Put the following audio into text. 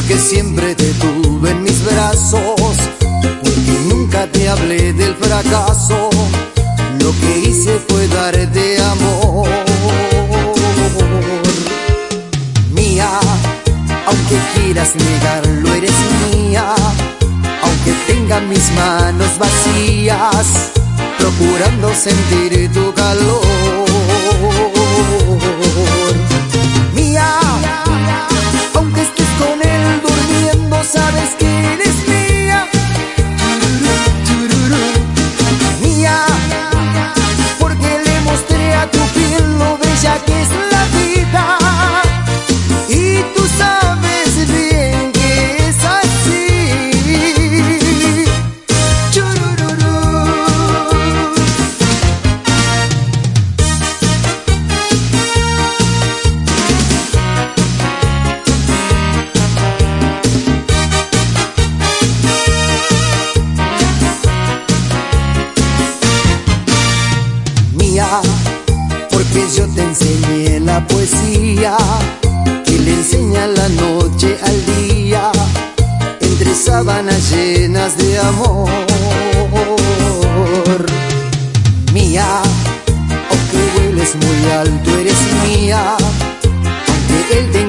que siempre te tuve en mis brazos, porque nunca te hablé del fracaso. Lo que hice fue darte amor. Mía, aunque quieras negarlo, eres mía. Aunque tenga mis manos vacías, procurando sentir tu calor. Mía, aunque estés con él durmiendo, sabes que eres mía. Mía, porque le mostré a tu piel lo bella que es la vida. Y tú sabes bien que es así. Porque yo te enseñé la poesía que le enseña la noche al día, entre sábanas llenas de amor. Mía, aunque vueles muy alto, eres mía. Aunque él tenga